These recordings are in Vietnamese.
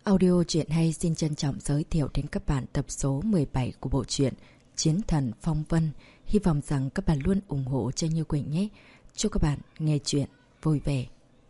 Audio truyện hay xin trân trọng giới thiệu đến các bạn tập số 17 của bộ truyện Chiến thần Phong Vân. Hy vọng rằng các bạn luôn ủng hộ cho Như Quỳnh nhé. Chúc các bạn nghe truyện vui vẻ.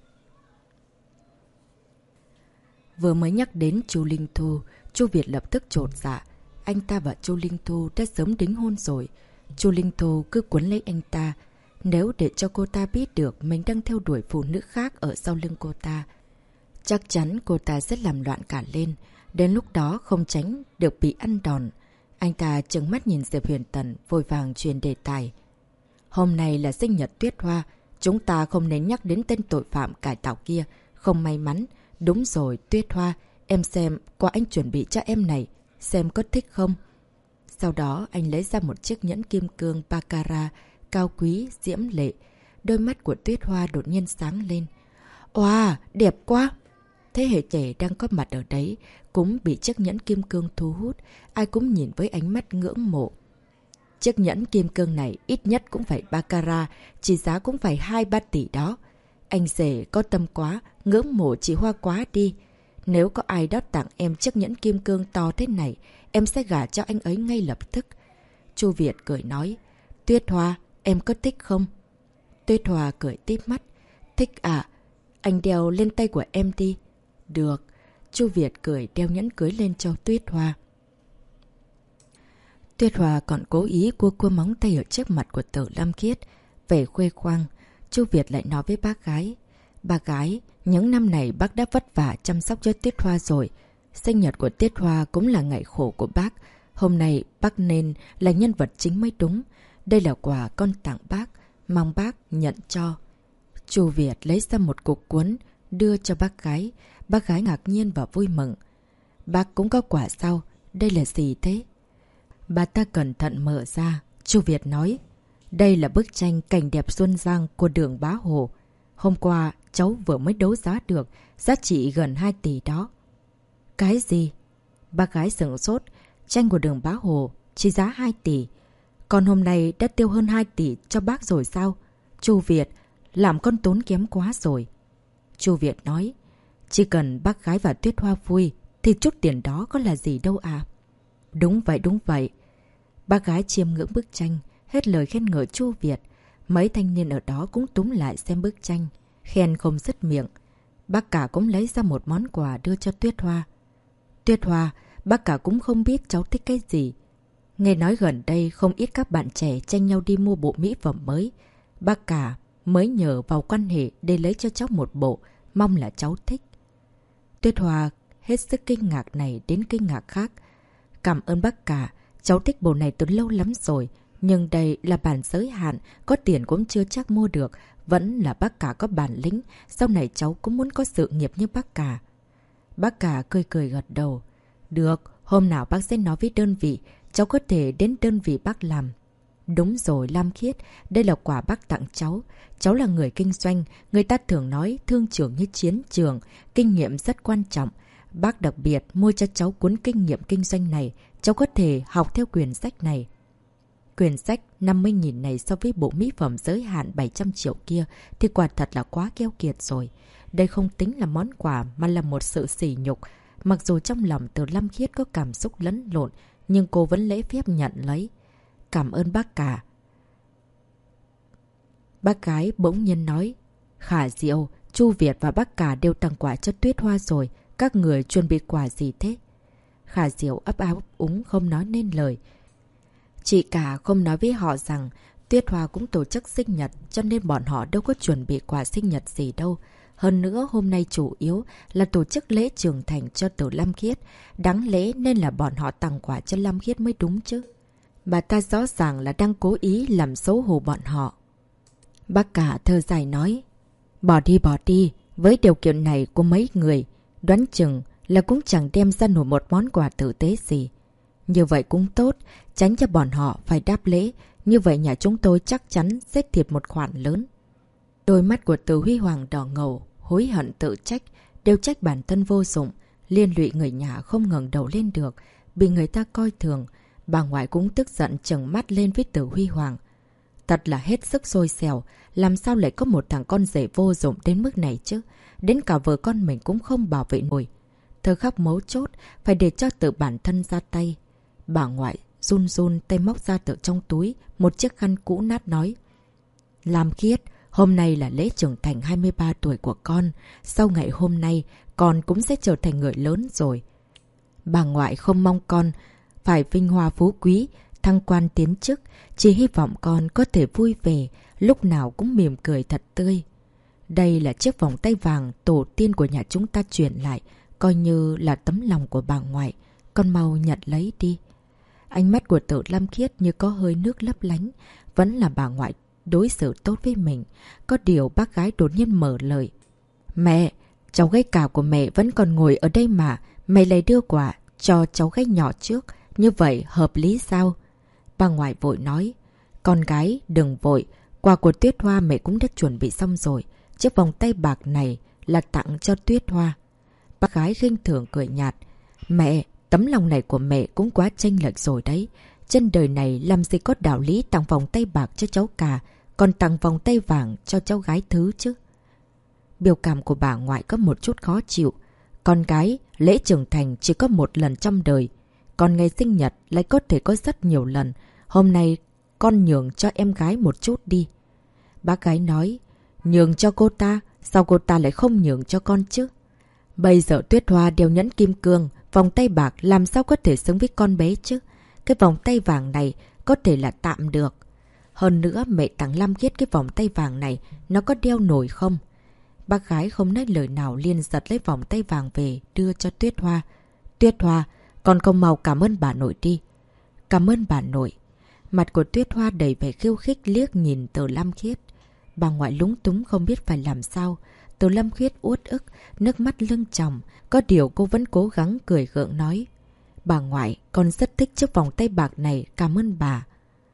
Vừa mới nhắc đến Chu Linh Thu, Chu Việt lập tức chột dạ. Anh ta và Chu Linh Thu đã sớm đính hôn rồi. Chu Linh Thu cứ cuốn lấy anh ta. Nếu để cho cô ta biết được mình đang theo đuổi phụ nữ khác ở sau lưng cô ta, chắc chắn cô ta sẽ làm loạn cả lên. Đến lúc đó không tránh được bị ăn đòn. Anh ta trừng mắt nhìn Diệp Huyền Tần, vội vàng truyền đề tài. Hôm nay là sinh nhật Tuyết Hoa. Chúng ta không nên nhắc đến tên tội phạm cải tạo kia. Không may mắn. Đúng rồi, Tuyết Hoa. Em xem qua anh chuẩn bị cho em này. Xem có thích không? Sau đó anh lấy ra một chiếc nhẫn kim cương baccarat cao quý, diễm lệ. Đôi mắt của Tuyết Hoa đột nhiên sáng lên. Wow, đẹp quá! Thế hệ trẻ đang có mặt ở đấy cũng bị chiếc nhẫn kim cương thu hút, ai cũng nhìn với ánh mắt ngưỡng mộ. Chiếc nhẫn kim cương này ít nhất cũng phải baccarat, chỉ giá cũng phải 2-3 tỷ đó. Anh rể có tâm quá, ngưỡng mộ chị Hoa quá đi. Nếu có ai đó tặng em chiếc nhẫn kim cương to thế này, em sẽ gả cho anh ấy ngay lập tức. Chu Việt cười nói, Tuyết Hoa, em có thích không? Tuyết Hoa cười tít mắt, thích à? Anh đeo lên tay của em đi. Được. Chu Việt cười đeo nhẫn cưới lên cho Tuyết Hoa. Tuyết Hoa còn cố ý cua móng tay ở trước mặt của Tử Lâm Khiết. Về khuê khoang, Chu Việt lại nói với bác gái. Bác gái, những năm này bác đã vất vả chăm sóc cho Tuyết Hoa rồi. Sinh nhật của Tuyết Hoa cũng là ngày khổ của bác. Hôm nay bác nên là nhân vật chính mới đúng. Đây là quà con tặng bác, mong bác nhận cho. Chu Việt lấy ra một cục cuốn, đưa cho bác gái. Bác gái ngạc nhiên và vui mừng. Bác cũng có quà sao? Đây là gì thế? Bà ta cẩn thận mở ra. Chu Việt nói, đây là bức tranh cảnh đẹp xuân giang của Đường Bá Hồ. Hôm qua cháu vừa mới đấu giá được, giá trị gần 2 tỷ đó. Cái gì? Bác gái sửng sốt. Tranh của Đường Bá Hồ chỉ giá 2 tỷ. Còn hôm nay đã tiêu hơn 2 tỷ cho bác rồi sao? Chu Việt, làm con tốn kém quá rồi. Chu Việt nói, chỉ cần bác gái và Tuyết Hoa vui thì chút tiền đó có là gì đâu à? Đúng vậy, đúng vậy. Bác gái chiêm ngưỡng bức tranh, hết lời khen ngợi Chu Việt. Mấy thanh niên ở đó cũng túm lại xem bức tranh, khen không dứt miệng. Bác cả cũng lấy ra một món quà đưa cho Tuyết Hoa. Tuyết Hoa, bác cả cũng không biết cháu thích cái gì. Nghe nói gần đây không ít các bạn trẻ tranh nhau đi mua bộ mỹ phẩm mới. Bác cả mới nhờ vào quan hệ để lấy cho cháu một bộ, mong là cháu thích. Tuyết Hoa hết sức kinh ngạc này đến kinh ngạc khác. Cảm ơn bác cả, cháu thích bộ này từ lâu lắm rồi. Nhưng đây là bản giới hạn, có tiền cũng chưa chắc mua được. Vẫn là bác cả có bản lĩnh, sau này cháu cũng muốn có sự nghiệp như bác cả. Bác cả cười cười gật đầu. Được, hôm nào bác sẽ nói với đơn vị, cháu có thể đến đơn vị bác làm. Đúng rồi Lam Khiết, đây là quà bác tặng cháu. Cháu là người kinh doanh, người ta thường nói thương trường như chiến trường, kinh nghiệm rất quan trọng. Bác đặc biệt mua cho cháu cuốn kinh nghiệm kinh doanh này, cháu có thể học theo quyển sách này. Quyển sách 50.000 này so với bộ mỹ phẩm giới hạn 700 triệu kia thì quả thật là quá keo kiệt rồi. Đây không tính là món quà mà là một sự sỉ nhục. Mặc dù trong lòng Từ Lam Khiết có cảm xúc lẫn lộn, nhưng cô vẫn lễ phép nhận lấy. Cảm ơn bác cả. Bác gái bỗng nhiên nói, Khả Diệu, Chu Việt và bác cả đều tặng quà cho Tuyết Hoa rồi. Các người chuẩn bị quà gì thế? Khả Diệu ấp áo úng không nói nên lời. Chị cả không nói với họ rằng Tuyết Hoa cũng tổ chức sinh nhật, cho nên bọn họ đâu có chuẩn bị quà sinh nhật gì đâu. Hơn nữa hôm nay chủ yếu là tổ chức lễ trưởng thành cho Từ Lam Khiết. Đáng lẽ nên là bọn họ tặng quà cho Lam Khiết mới đúng chứ. Bà ta rõ ràng là đang cố ý làm xấu hổ bọn họ. Bác cả thơ dài nói, bỏ đi, với điều kiện này của mấy người, đoán chừng là cũng chẳng đem ra nổi một món quà tử tế gì. Như vậy cũng tốt, tránh cho bọn họ phải đáp lễ, như vậy nhà chúng tôi chắc chắn sẽ thiệt một khoản lớn. Đôi mắt của Từ Huy Hoàng đỏ ngầu, hối hận tự trách, đều trách bản thân vô dụng, liên lụy người nhà không ngẩng đầu lên được, bị người ta coi thường. Bà ngoại cũng tức giận trừng mắt lên với Từ Huy Hoàng. Thật là hết sức xôi xẻo, làm sao lại có một thằng con rể vô dụng đến mức này chứ? Đến cả vợ con mình cũng không bảo vệ nổi. Thời khắc mấu chốt, phải để cho tự bản thân ra tay. Bà ngoại run run tay móc ra từ trong túi một chiếc khăn cũ nát nói. Lam Khiết, hôm nay là lễ trưởng thành 23 tuổi của con. Sau ngày hôm nay, con cũng sẽ trở thành người lớn rồi. Bà ngoại không mong con phải vinh hoa phú quý, thăng quan tiến chức. Chỉ hy vọng con có thể vui vẻ, lúc nào cũng mỉm cười thật tươi. Đây là chiếc vòng tay vàng tổ tiên của nhà chúng ta truyền lại, coi như là tấm lòng của bà ngoại. Con mau nhận lấy đi. Ánh mắt của Tử Lam Khiết như có hơi nước lấp lánh. Vẫn là bà ngoại đối xử tốt với mình. Có điều bác gái đột nhiên mở lời. Mẹ, cháu gái cả của mẹ vẫn còn ngồi ở đây mà. Mẹ lại đưa quà cho cháu gái nhỏ trước. Như vậy hợp lý sao? Bà ngoại vội nói. Con gái đừng vội. Quà của Tuyết Hoa mẹ cũng đã chuẩn bị xong rồi. Chiếc vòng tay bạc này là tặng cho Tuyết Hoa. Bác gái khinh thường cười nhạt. Mẹ, tấm lòng này của mẹ cũng quá chênh lệch rồi đấy. Trên đời này làm gì có đạo lý tặng vòng tay bạc cho cháu cả, còn tặng vòng tay vàng cho cháu gái thứ chứ. Biểu cảm của bà ngoại có một chút khó chịu. Con gái, lễ trưởng thành chỉ có một lần trong đời. Còn ngày sinh nhật lại có thể có rất nhiều lần. Hôm nay con nhường cho em gái một chút đi. Bác gái nói. Nhường cho cô ta? Sao cô ta lại không nhường cho con chứ? Bây giờ Tuyết Hoa đeo nhẫn kim cương, vòng tay bạc làm sao có thể xứng với con bé chứ? Cái vòng tay vàng này có thể là tạm được. Hơn nữa mẹ tặng Lam Khiết cái vòng tay vàng này, nó có đeo nổi không? Bác gái không nói lời nào liền giật lấy vòng tay vàng về đưa cho Tuyết Hoa. Tuyết Hoa, con không mau cảm ơn bà nội đi. Cảm ơn bà nội. Mặt của Tuyết Hoa đầy vẻ khiêu khích liếc nhìn Từ Lam Khiết. Bà ngoại lúng túng không biết phải làm sao. Từ Lam Khiết uất ức, nước mắt lưng tròng. Có điều cô vẫn cố gắng cười gượng nói. Bà ngoại, con rất thích chiếc vòng tay bạc này, cảm ơn bà.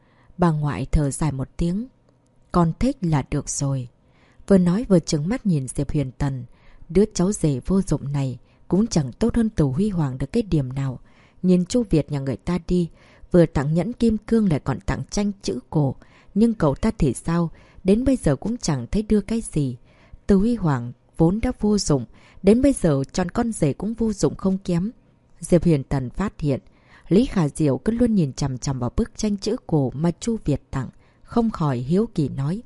Bà ngoại thở dài một tiếng. Con thích là được rồi. Vừa nói vừa trừng mắt nhìn Diệp Huyền Tần. Đứa cháu rể vô dụng này cũng chẳng tốt hơn Từ Huy Hoàng được cái điểm nào. Nhìn Chu Việt nhà người ta đi, vừa tặng nhẫn kim cương lại còn tặng tranh chữ cổ. Nhưng cậu ta thì sao? Đến bây giờ cũng chẳng thấy đưa cái gì. Từ Huy Hoàng vốn đã vô dụng, đến bây giờ chọn con rể cũng vô dụng không kém. Diệp Huyền Tần phát hiện, Lý Khả Diệu cứ luôn nhìn chằm chằm vào bức tranh chữ cổ mà Chu Việt tặng, không khỏi hiếu kỳ nói.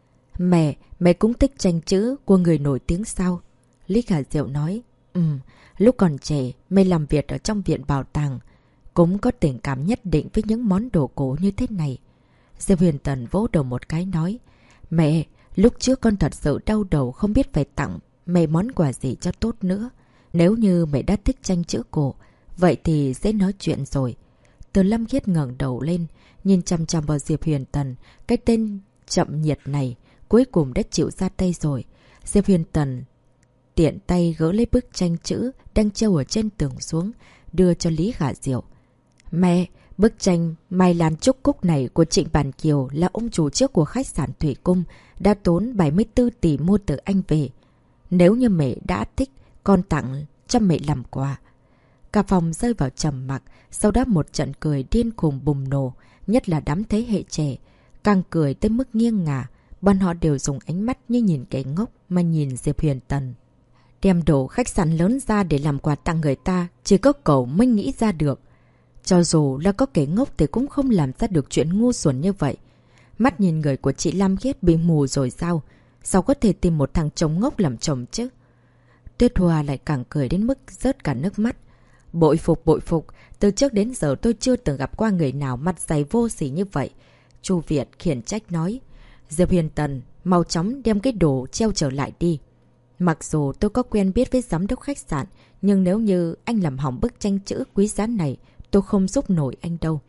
Mẹ cũng thích tranh chữ của người nổi tiếng sao? Lý Khả Diệu nói, lúc còn trẻ, mẹ làm việc ở trong viện bảo tàng, cũng có tình cảm nhất định với những món đồ cổ như thế này. Diệp Huyền Tần vỗ đầu một cái nói, mẹ, lúc trước con thật sự đau đầu không biết phải tặng mẹ món quà gì cho tốt nữa. Nếu như mẹ đã thích tranh chữ cổ, vậy thì dễ nói chuyện rồi. Từ Lam Khiết ngẩng đầu lên, nhìn chằm chằm vào Diệp Huyền Tần. Cái tên chậm nhiệt này cuối cùng đã chịu ra tay rồi. Diệp Huyền Tần tiện tay gỡ lấy bức tranh chữ đang treo ở trên tường xuống, đưa cho Lý Khả Diệu. Mẹ, bức tranh Mai Lan Trúc Cúc này của Trịnh Bản Kiều là ông chủ trước của khách sạn Thủy Cung, đã tốn 74 tỷ mua từ anh về. Nếu như mẹ đã thích, con tặng cho mẹ làm quà. Cả phòng rơi vào trầm mặc, sau đó một trận cười điên khùng bùng nổ, nhất là đám thế hệ trẻ. Càng cười tới mức nghiêng ngả, bọn họ đều dùng ánh mắt như nhìn kẻ ngốc mà nhìn Diệp Huyền Tần. Đem đồ khách sạn lớn ra để làm quà tặng người ta, chỉ có cậu mới nghĩ ra được. Cho dù là có kẻ ngốc thì cũng không làm ra được chuyện ngu xuẩn như vậy. Mắt nhìn người của chị Lam Khiết bị mù rồi sao? Sao có thể tìm một thằng chồng ngốc làm chồng chứ? Tuyết Hoa lại càng cười đến mức rớt cả nước mắt. Bội phục, từ trước đến giờ tôi chưa từng gặp qua người nào mặt dày vô sỉ như vậy. Chu Việt khiển trách nói. Diệp Huyền Tần, mau chóng đem cái đồ treo trở lại đi. Mặc dù tôi có quen biết với giám đốc khách sạn, nhưng nếu như anh làm hỏng bức tranh chữ quý giá này, tôi không giúp nổi anh đâu.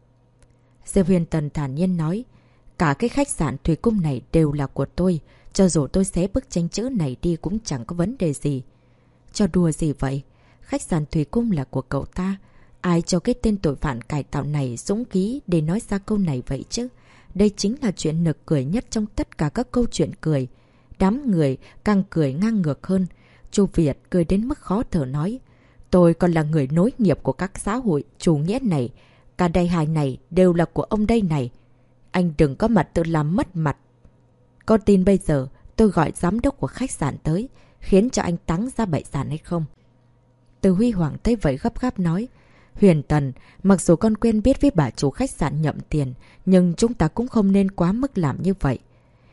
Diệp Huyền Tần thản nhiên nói. Cả cái khách sạn Thủy Cung này đều là của tôi. Cho dù tôi xé bức tranh chữ này đi cũng chẳng có vấn đề gì. Cho đùa gì vậy? Khách sạn Thủy Cung là của cậu ta. Ai cho cái tên tội phạm cải tạo này dũng khí để nói ra câu này vậy chứ? Đây chính là chuyện nực cười nhất trong tất cả các câu chuyện cười. Đám người càng cười ngang ngược hơn. Chu Việt cười đến mức khó thở nói. Tôi còn là người nối nghiệp của các xã hội chủ nghĩa này. Cả đại hài này đều là của ông đây này. Anh đừng có mặt tự làm mất mặt. Có tin bây giờ tôi gọi giám đốc của khách sạn tới, khiến cho anh táng ra bại sản hay không? Từ Huy Hoàng thấy vậy gấp gáp nói. Huyền Tần, mặc dù con quen biết với bà chủ khách sạn Nhậm Tiền, nhưng chúng ta cũng không nên quá mức làm như vậy.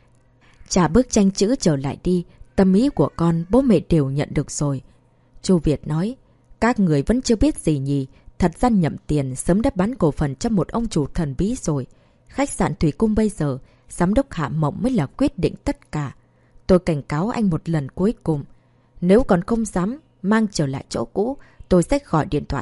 Trả bức tranh chữ trở lại đi, tâm ý của con bố mẹ đều nhận được rồi. Chu Việt nói, các người vẫn chưa biết gì nhỉ, thật ra Nhậm Tiền sớm đã bán cổ phần cho một ông chủ thần bí rồi. Khách sạn Thủy Cung bây giờ, giám đốc Hạ Mộng mới là quyết định tất cả. Tôi cảnh cáo anh một lần cuối cùng, nếu còn không dám mang trở lại chỗ cũ, tôi sẽ gọi điện thoại.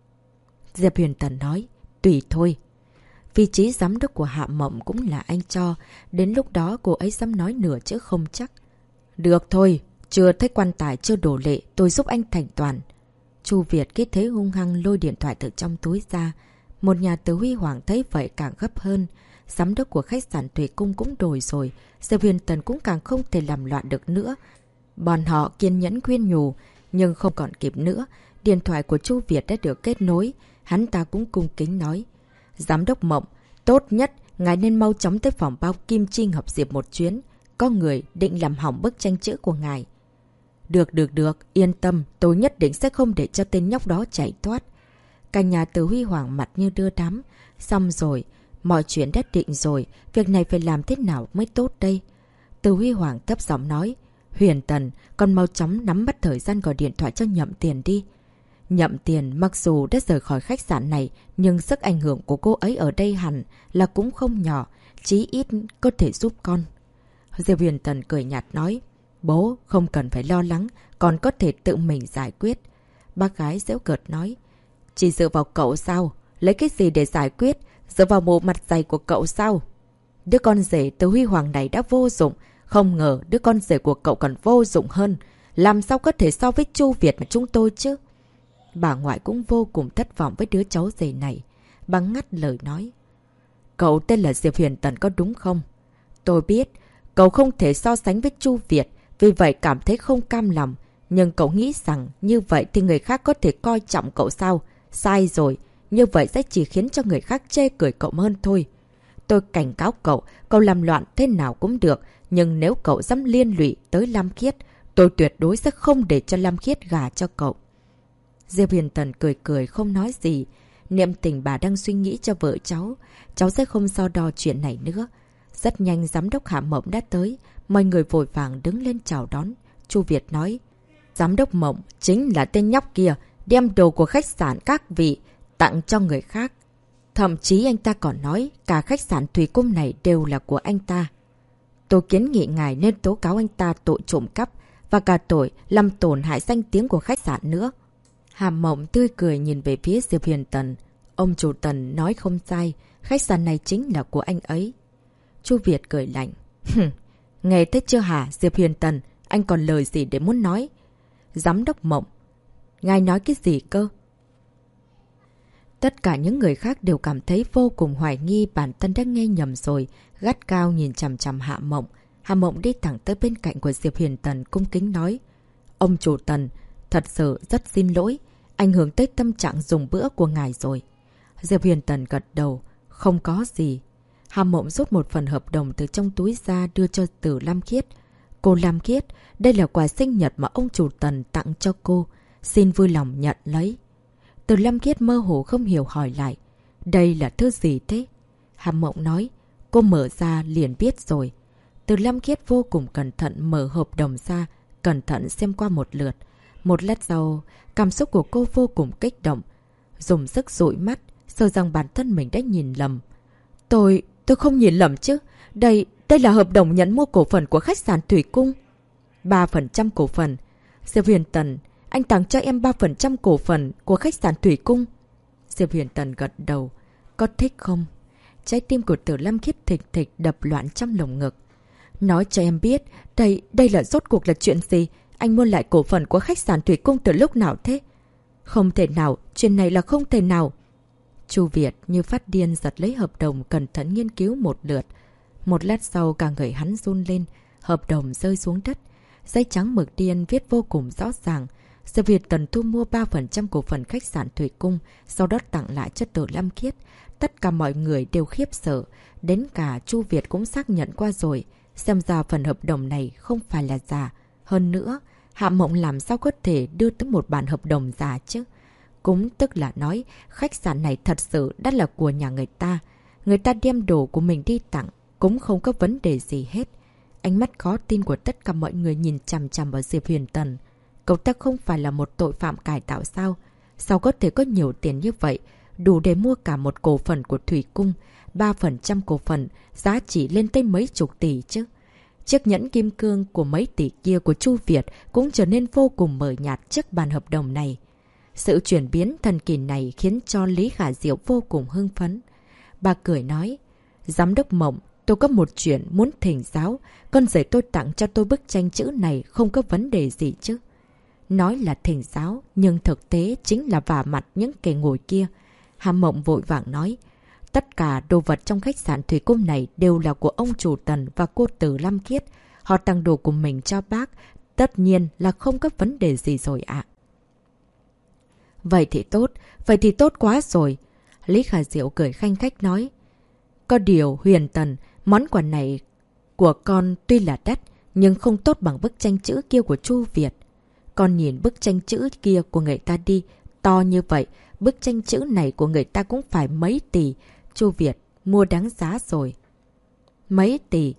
Diệp Huyền Tần nói, tùy thôi. Vị trí giám đốc của Hạ Mộng cũng là anh cho, đến lúc đó cô ấy dám nói nửa chứ không chắc. Được thôi, chưa thấy quan tài chưa đổ lệ, tôi giúp anh thành toàn. Chu Việt khi thấy hung hăng lôi điện thoại từ trong túi ra. Một nhà từ Huy Hoàng thấy vậy càng gấp hơn. Giám đốc của khách sạn Thủy Cung cũng đổi rồi, Diệp Huyền Tần cũng càng không thể làm loạn được nữa. Bọn họ kiên nhẫn khuyên nhủ, nhưng không còn kịp nữa. Điện thoại của Chu Việt đã được kết nối, hắn ta cũng cung kính nói. Giám đốc Mộng, tốt nhất ngài nên mau chóng tới phòng bao Kim Trinh hợp diệp một chuyến. Có người định làm hỏng bức tranh chữ của ngài. Được, yên tâm, tôi nhất định sẽ không để cho tên nhóc đó chạy thoát. Cả nhà từ Huy Hoàng mặt như đưa đám. Xong rồi, mọi chuyện đã định rồi, việc này phải làm thế nào mới tốt đây? Từ Huy Hoàng thấp giọng nói, Huyền Tần, con mau chóng nắm bắt thời gian gọi điện thoại cho Nhậm Tiền đi. Nhậm Tiền mặc dù đã rời khỏi khách sạn này, nhưng sức ảnh hưởng của cô ấy ở đây hẳn là cũng không nhỏ, chí ít có thể giúp con. Diệp Huyền Tần cười nhạt nói, bố không cần phải lo lắng, còn có thể tự mình giải quyết. Bác gái giễu cợt nói, chỉ dựa vào cậu sao? Lấy cái gì để giải quyết? Dựa vào bộ mặt dày của cậu sao? Đứa con rể từ Huy Hoàng này đã vô dụng, không ngờ đứa con rể của cậu còn vô dụng hơn. Làm sao có thể so với Chu Việt mà chúng tôi chứ? Bà ngoại cũng vô cùng thất vọng với đứa cháu rể này. Bà ngắt lời nói, cậu tên là Diệp Huyền Tần có đúng không? Tôi biết, cậu không thể so sánh với Chu Việt, vì vậy cảm thấy không cam lòng. Nhưng cậu nghĩ rằng như vậy thì người khác có thể coi trọng cậu sao? Sai rồi, như vậy sẽ chỉ khiến cho người khác chê cười cậu hơn thôi. Tôi cảnh cáo cậu, cậu làm loạn thế nào cũng được, nhưng nếu cậu dám liên lụy tới Lam Khiết, tôi tuyệt đối sẽ không để cho Lam Khiết gả cho cậu. Diệp Huyền Tần cười cười không nói gì. Niệm tình bà đang suy nghĩ cho vợ cháu sẽ không so đo chuyện này nữa. Rất nhanh giám đốc Hạ Mộng đã tới, mọi người vội vàng đứng lên chào đón. Chu Việt nói, giám đốc Mộng chính là tên nhóc kia, đem đồ của khách sạn các vị tặng cho người khác. Thậm chí anh ta còn nói cả khách sạn Thủy Cung này đều là của anh ta. Tôi kiến nghị ngài nên tố cáo anh ta tội trộm cắp và cả tội làm tổn hại danh tiếng của khách sạn nữa. Hạ Mộng tươi cười nhìn về phía Diệp Huyền Tần. Ông chủ Tần nói không sai, khách sạn này chính là của anh ấy. Chu Việt cười lạnh. Nghe thấy chưa hả Diệp Huyền Tần, anh còn lời gì để muốn nói? Giám đốc Mộng, ngài nói cái gì cơ? Tất cả những người khác đều cảm thấy vô cùng hoài nghi bản thân đã nghe nhầm rồi, gắt cao nhìn chằm chằm Hạ Mộng. Hạ Mộng đi thẳng tới bên cạnh của Diệp Huyền Tần cung kính nói. Ông chủ Tần, thật sự rất xin lỗi, ảnh hưởng tới tâm trạng dùng bữa của ngài rồi. Diệp Huyền Tần gật đầu, không có gì. Hạ Mộng rút một phần hợp đồng từ trong túi ra đưa cho Từ Lam Khiết. Cô Lam Khiết, đây là quà sinh nhật mà ông chủ Tần tặng cho cô, xin vui lòng nhận lấy. Từ Lam Khiết mơ hồ không hiểu hỏi lại, đây là thứ gì thế? Hạ Mộng nói, cô mở ra liền biết rồi. Từ Lam Khiết vô cùng cẩn thận mở hợp đồng ra, cẩn thận xem qua một lượt. Một lát sau, cảm xúc của cô vô cùng kích động. Dùng sức dụi mắt, sợ rằng bản thân mình đã nhìn lầm. Tôi không nhìn lầm chứ. Đây là hợp đồng nhận mua cổ phần của khách sạn Thủy Cung. 3% cổ phần. Diệp Huyền Tần, anh tặng cho em 3% cổ phần của khách sạn Thủy Cung. Diệp Huyền Tần gật đầu. Có thích không? Trái tim của Từ Lam Khiết thịch thịch đập loạn trong lồng ngực. Nói cho em biết, đây là rốt cuộc là chuyện gì? Anh mua lại cổ phần của khách sạn Thủy Cung từ lúc nào thế? Không thể nào, chuyện này là không thể nào. Chu Việt như phát điên giật lấy hợp đồng cẩn thận nghiên cứu một lượt. Một lát sau cả người hắn run lên, hợp đồng rơi xuống đất. Giấy trắng mực đen viết vô cùng rõ ràng. Diệp Huyền Tần thu mua 3% cổ phần khách sạn Thủy Cung, sau đó tặng lại cho Từ Lam Khiết. Tất cả mọi người đều khiếp sợ, đến cả Chu Việt cũng xác nhận qua rồi. Xem ra phần hợp đồng này không phải là giả. Hơn nữa, Hạ Mộng làm sao có thể đưa tới một bản hợp đồng giả chứ? Cũng tức là nói, khách sạn này thật sự đã là của nhà người ta. Người ta đem đồ của mình đi tặng, cũng không có vấn đề gì hết. Ánh mắt khó tin của tất cả mọi người nhìn chằm chằm vào Diệp Huyền Tần. Cậu ta không phải là một tội phạm cải tạo sao? Sao có thể có nhiều tiền như vậy? Đủ để mua cả một cổ phần của Thủy Cung. 3% cổ phần, giá trị lên tới mấy chục tỷ chứ. Chiếc nhẫn kim cương của mấy tỷ kia của Chu Việt cũng trở nên vô cùng mờ nhạt trước bàn hợp đồng này. Sự chuyển biến thần kỳ này khiến cho Lý Khả Diệu vô cùng hưng phấn. Bà cười nói, Giám đốc Mộng, tôi có một chuyện muốn thỉnh giáo. Con rể tôi tặng cho tôi bức tranh chữ này không có vấn đề gì chứ. Nói là thỉnh giáo, nhưng thực tế chính là vả mặt những kẻ ngồi kia. Hà Mộng vội vàng nói, tất cả đồ vật trong khách sạn Thủy Cung này đều là của ông chủ Tần và cô Từ Lam Khiết. Họ tặng đồ của mình cho bác, tất nhiên là không có vấn đề gì rồi ạ. Vậy thì tốt quá rồi. Lý Khả Diệu cười khanh khách nói. Có điều Huyền Tần, món quà này của con tuy là đắt, nhưng không tốt bằng bức tranh chữ kia của Chu Việt. Con nhìn bức tranh chữ kia của người ta đi, to như vậy, bức tranh chữ này của người ta cũng phải mấy tỷ. Chu Việt mua đáng giá rồi. Mấy tỷ.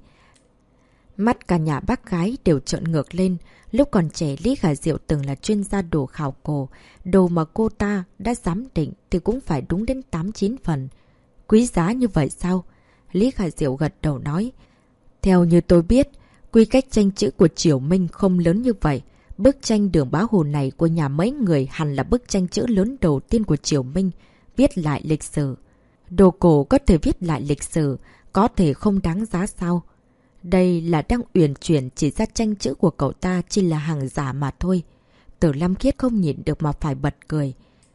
Mắt cả nhà bác gái đều trợn ngược lên. Lúc còn trẻ, Lý Khả Diệu từng là chuyên gia đồ khảo cổ. Đồ mà cô ta đã giám định thì cũng phải đúng đến 8-9 phần. Quý giá như vậy sao? Lý Khả Diệu gật đầu nói. Theo như tôi biết, quy cách tranh chữ của Triều Minh không lớn như vậy. Bức tranh Đường Bá Hồ này của nhà mấy người hẳn là bức tranh chữ lớn đầu tiên của Triều Minh, viết lại lịch sử. Đồ cổ có thể viết lại lịch sử, có thể không đáng giá sao? Đây là đang uyển chuyển chỉ ra tranh chữ của cậu ta chỉ là hàng giả mà thôi. Từ Lam Khiết không nhịn được mà phải bật cười.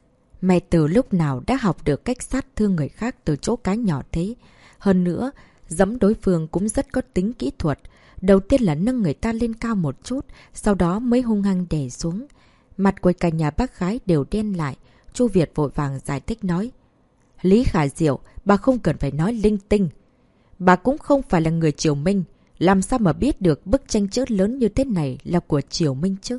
Mẹ từ lúc nào đã học được cách sát thương người khác từ chỗ cái nhỏ thế? Hơn nữa, giẫm đối phương cũng rất có tính kỹ thuật. Đầu tiên là nâng người ta lên cao một chút, sau đó mới hung hăng đè xuống. Mặt của cả nhà bác gái đều đen lại. Chu Việt vội vàng giải thích nói. Lý Khả Diệu, bà không cần phải nói linh tinh. Bà cũng không phải là người Triều Minh. Làm sao mà biết được bức tranh chữ lớn như thế này là của Triều Minh chứ?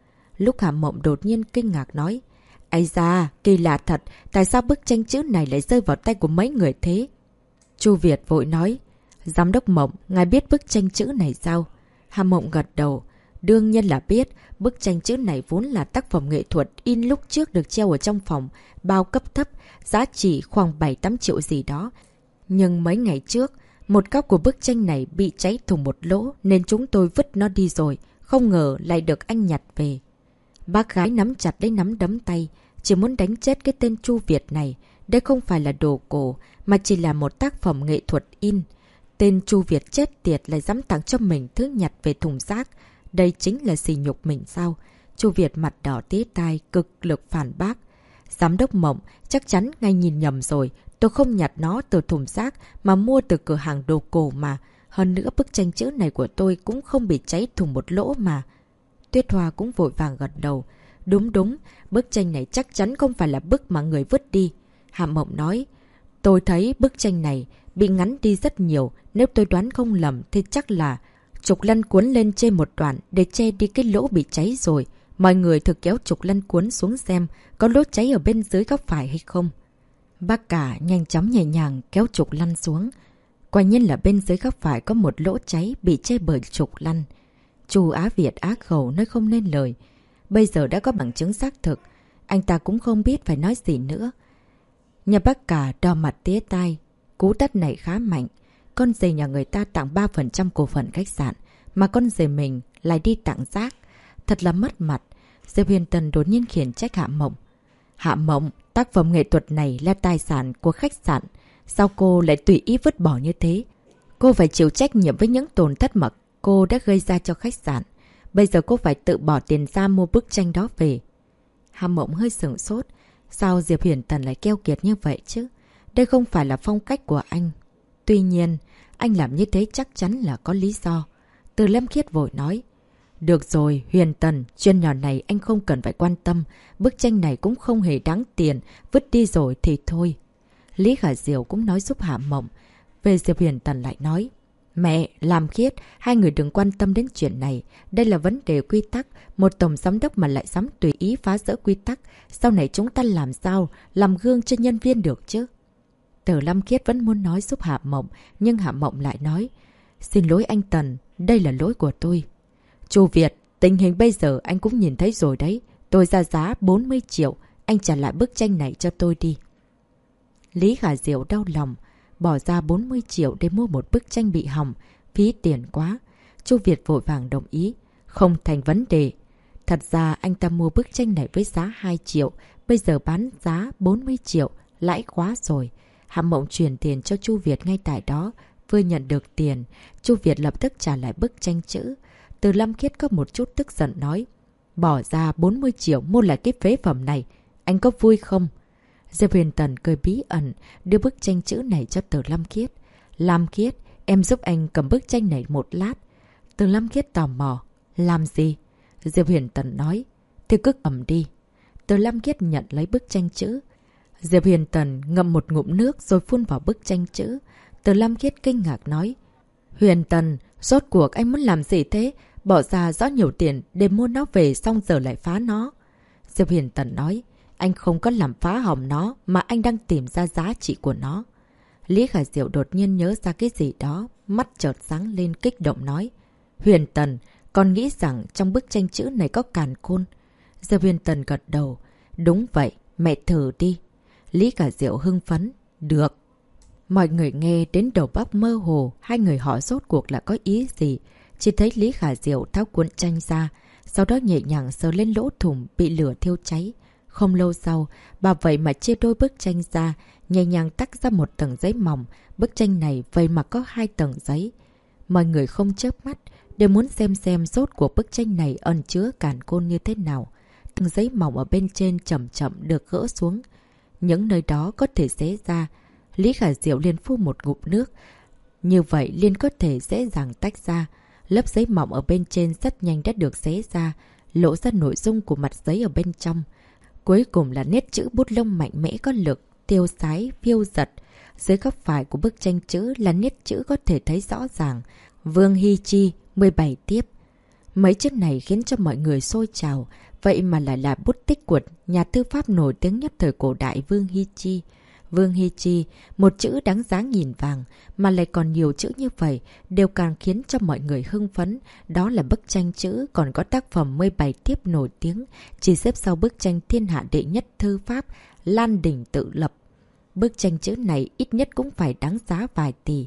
Lúc Hà Mộng đột nhiên kinh ngạc nói. Ây da, kỳ lạ thật, tại sao bức tranh chữ này lại rơi vào tay của mấy người thế? Chu Việt vội nói. Giám đốc Mộng, ngài biết bức tranh chữ này sao? Hà Mộng gật đầu. Đương nhiên là biết, bức tranh chữ này vốn là tác phẩm nghệ thuật in lúc trước được treo ở trong phòng, bao cấp thấp, giá trị khoảng 7-8 triệu gì đó. Nhưng mấy ngày trước, một góc của bức tranh này bị cháy thủng một lỗ nên chúng tôi vứt nó đi rồi, không ngờ lại được anh nhặt về. Bác gái nắm chặt lấy nắm đấm tay, chỉ muốn đánh chết cái tên Chu Việt này. Đây không phải là đồ cổ, mà chỉ là một tác phẩm nghệ thuật in. Tên Chu Việt chết tiệt lại dám tặng cho mình thứ nhặt về thùng rác. Đây chính là sỉ nhục mình sao? Chu Việt mặt đỏ tía tai, cực lực phản bác. Giám đốc Mộng, chắc chắn ngài nhìn nhầm rồi. Tôi không nhặt nó từ thùng rác mà mua từ cửa hàng đồ cổ mà. Hơn nữa bức tranh chữ này của tôi cũng không bị cháy thủng một lỗ mà. Tuyết Hoa cũng vội vàng gật đầu. Đúng, bức tranh này chắc chắn không phải là bức mà người vứt đi. Hạ Mộng nói. Tôi thấy bức tranh này bị ngắn đi rất nhiều. Nếu tôi đoán không lầm thì chắc là trục lăn cuốn lên trên một đoạn để che đi cái lỗ bị cháy rồi. Mọi người thử kéo trục lăn cuốn xuống xem có lỗ cháy ở bên dưới góc phải hay không. Bác cả nhanh chóng nhẹ nhàng kéo trục lăn xuống. Quả nhiên là bên dưới góc phải có một lỗ cháy bị che bởi trục lăn. Chu Á Việt á khẩu nói không nên lời. Bây giờ đã có bằng chứng xác thực. Anh ta cũng không biết phải nói gì nữa. Nhà bác cả đỏ mặt tía tai. Cú tát này khá mạnh. Con rể nhà người ta tặng 3% cổ phần khách sạn. Mà con rể mình lại đi tặng rác. Thật là mất mặt. Diệp Huyền Tần đột nhiên khiển trách Hạ Mộng. Hạ Mộng, tác phẩm nghệ thuật này là tài sản của khách sạn. Sao cô lại tùy ý vứt bỏ như thế? Cô phải chịu trách nhiệm với những tổn thất mà cô đã gây ra cho khách sạn. Bây giờ cô phải tự bỏ tiền ra mua bức tranh đó về. Hạ Mộng hơi sửng sốt. Sao Diệp Huyền Tần lại keo kiệt như vậy chứ? Đây không phải là phong cách của anh. Tuy nhiên, anh làm như thế chắc chắn là có lý do. Từ Lâm Khiết vội nói. Được rồi, Huyền Tần, chuyện nhỏ này anh không cần phải quan tâm. Bức tranh này cũng không hề đáng tiền, vứt đi rồi thì thôi. Lý Khả Diệu cũng nói giúp Hạ Mộng. Về Diệp Huyền Tần lại nói. Mẹ, Lam Khiết, hai người đừng quan tâm đến chuyện này. Đây là vấn đề quy tắc. Một tổng giám đốc mà lại dám tùy ý phá rỡ quy tắc. Sau này chúng ta làm sao? Làm gương cho nhân viên được chứ? Từ Lam Khiết vẫn muốn nói giúp Hạ Mộng, nhưng Hạ Mộng lại nói. Xin lỗi anh Tần, đây là lỗi của tôi. Chu Việt, tình hình bây giờ anh cũng nhìn thấy rồi đấy. Tôi ra giá 40 triệu, anh trả lại bức tranh này cho tôi đi. Lý Khả Diệu đau lòng, bỏ ra 40 triệu để mua một bức tranh bị hỏng, phí tiền quá. Chu Việt vội vàng đồng ý, không thành vấn đề. Thật ra anh ta mua bức tranh này với giá 2 triệu, bây giờ bán giá 40 triệu, lãi quá rồi. Hạ Mộng chuyển tiền cho Chu Việt ngay tại đó, vừa nhận được tiền, Chu Việt lập tức trả lại bức tranh chữ. Từ Lam Khiết có một chút tức giận nói, bỏ ra 40 triệu mua lại cái phế phẩm này, anh có vui không? Diệp Huyền Tần cười bí ẩn, đưa bức tranh chữ này cho Từ Lam Khiết. Lam Khiết, em giúp anh cầm bức tranh này một lát. Từ Lam Khiết tò mò, làm gì? Diệp Huyền Tần nói, thì cứ cầm đi. Từ Lam Khiết nhận lấy bức tranh chữ. Diệp Huyền Tần ngậm một ngụm nước rồi phun vào bức tranh chữ. Từ Lam Khiết kinh ngạc nói, Huyền Tần, rốt cuộc anh muốn làm gì thế? Bỏ ra rõ nhiều tiền để mua nó về xong giờ lại phá nó. Diệp Huyền Tần nói, anh không có làm phá hỏng nó mà anh đang tìm ra giá trị của nó. Lý Khả Diệu đột nhiên nhớ ra cái gì đó, mắt chợt sáng lên kích động nói, Huyền Tần, con nghĩ rằng trong bức tranh chữ này có càn khôn. Diệp Huyền Tần gật đầu, đúng vậy, mẹ thử đi. Lý Khả Diệu hưng phấn, được. Mọi người nghe đến đầu óc mơ hồ, hai người họ rốt cuộc là có ý gì. Chỉ thấy Lý Khả Diệu tháo cuốn tranh ra, sau đó nhẹ nhàng sờ lên lỗ thủng bị lửa thiêu cháy. Không lâu sau, bà vậy mà chia đôi bức tranh ra, nhẹ nhàng tách ra một tầng giấy mỏng. Bức tranh này vậy mà có 2 tầng giấy. Mọi người không chớp mắt, đều muốn xem rốt cuộc bức tranh này ẩn chứa càn khôn như thế nào. Tầng giấy mỏng ở bên trên chậm chậm được gỡ xuống. Những nơi đó có thể xé ra. Lý Khả Diệu liền phun một ngụm nước. Như vậy liền có thể dễ dàng tách ra. Lớp giấy mỏng ở bên trên rất nhanh đã được xé ra, lộ ra nội dung của mặt giấy ở bên trong. Cuối cùng là nét chữ bút lông mạnh mẽ có lực, tiêu sái, phiêu giật. Dưới góc phải của bức tranh chữ là nét chữ có thể thấy rõ ràng. Vương Hy Chi, 17 tiếp. Mấy chữ này khiến cho mọi người sôi trào. Vậy mà lại là bút tích của nhà thư pháp nổi tiếng nhất thời cổ đại Vương Hy Chi. Vương Hy Chi, một chữ đáng giá nghìn vàng, mà lại còn nhiều chữ như vậy, đều càng khiến cho mọi người hưng phấn. Đó là bức tranh chữ, còn có tác phẩm 17 tiếp nổi tiếng, chỉ xếp sau bức tranh thiên hạ đệ nhất thư pháp, Lan Đỉnh Tự Lập. Bức tranh chữ này ít nhất cũng phải đáng giá vài tỷ.